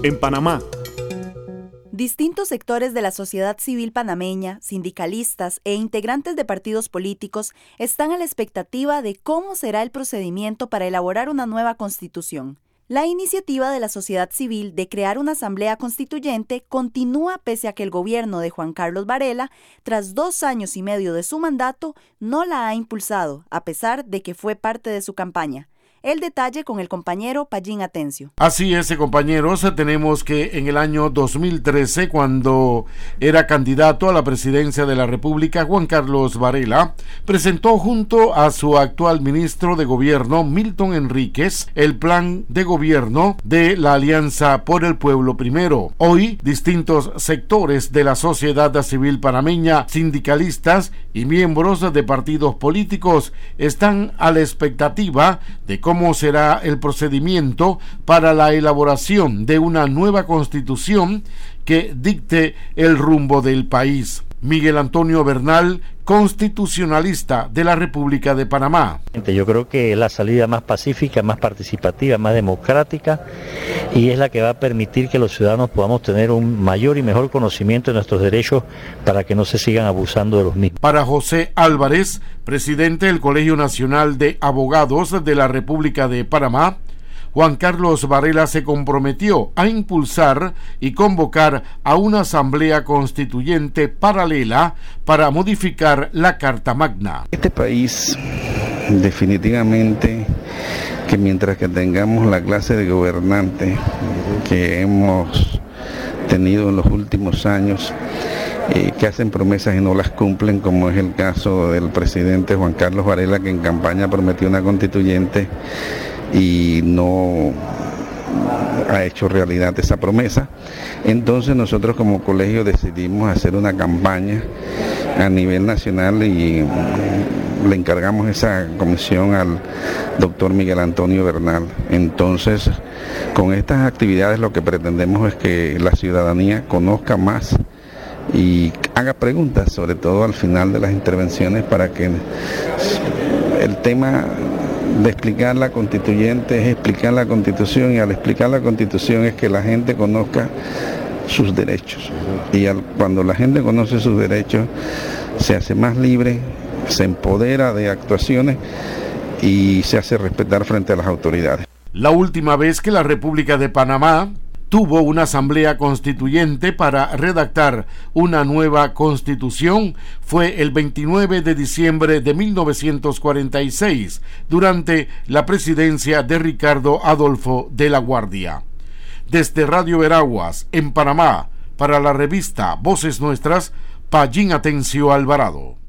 en Panamá. Distintos sectores de la sociedad civil panameña, sindicalistas e integrantes de partidos políticos están a la expectativa de cómo será el procedimiento para elaborar una nueva constitución. La iniciativa de la sociedad civil de crear una asamblea constituyente continúa pese a que el gobierno de Juan Carlos Varela, tras 2 años y medio de su mandato, no la ha impulsado, a pesar de que fue parte de su campaña. El detalle con el compañero Pallín Atencio. Así es, compañeros, tenemos que en el año 2013, cuando era candidato a la presidencia de la República, Juan Carlos Varela presentó junto a su actual ministro de Gobierno, Milton Enríquez, el plan de gobierno de la Alianza por el Pueblo Primero. Hoy, distintos sectores de la sociedad civil panameña, sindicalistas y miembros de partidos políticos están a la expectativa de cómo será el procedimiento para la elaboración de una nueva constitución que dicte el rumbo del país. Miguel Antonio Bernal, constitucionalista de la República de Panamá. Yo creo que es la salida más pacífica, más participativa, más democrática y es la que va a permitir que los ciudadanos podamos tener un mayor y mejor conocimiento de nuestros derechos para que no se sigan abusando de los mismos. Para José Álvarez, presidente del Colegio Nacional de Abogados de la República de Panamá, Juan Carlos Varela se comprometió a impulsar y convocar a una asamblea constituyente paralela para modificar la Carta Magna. Este país definitivamente que mientras que tengamos la clase de gobernantes que hemos tenido en los últimos años, que hacen promesas y no las cumplen, como es el caso del presidente Juan Carlos Varela, que en campaña prometió una constituyente y no ha hecho realidad esa promesa. Entonces nosotros como colegio decidimos hacer una campaña a nivel nacional y le encargamos esa comisión al doctor Miguel Antonio Bernal. Entonces, con estas actividades lo que pretendemos es que la ciudadanía conozca más y haga preguntas, sobre todo al final de las intervenciones, para que el tema de explicar la constituyente es explicar la constitución, y al explicar la constitución es que la gente conozca sus derechos, y cuando la gente conoce sus derechos se hace más libre, se empodera de actuaciones y se hace respetar frente a las autoridades. La última vez que la República de Panamá tuvo una asamblea constituyente para redactar una nueva constitución fue el 29 de diciembre de 1946, durante la presidencia de Ricardo Adolfo de la Guardia. Desde Radio Veraguas, en Panamá, para la revista Voces Nuestras, Pallín Atencio Alvarado.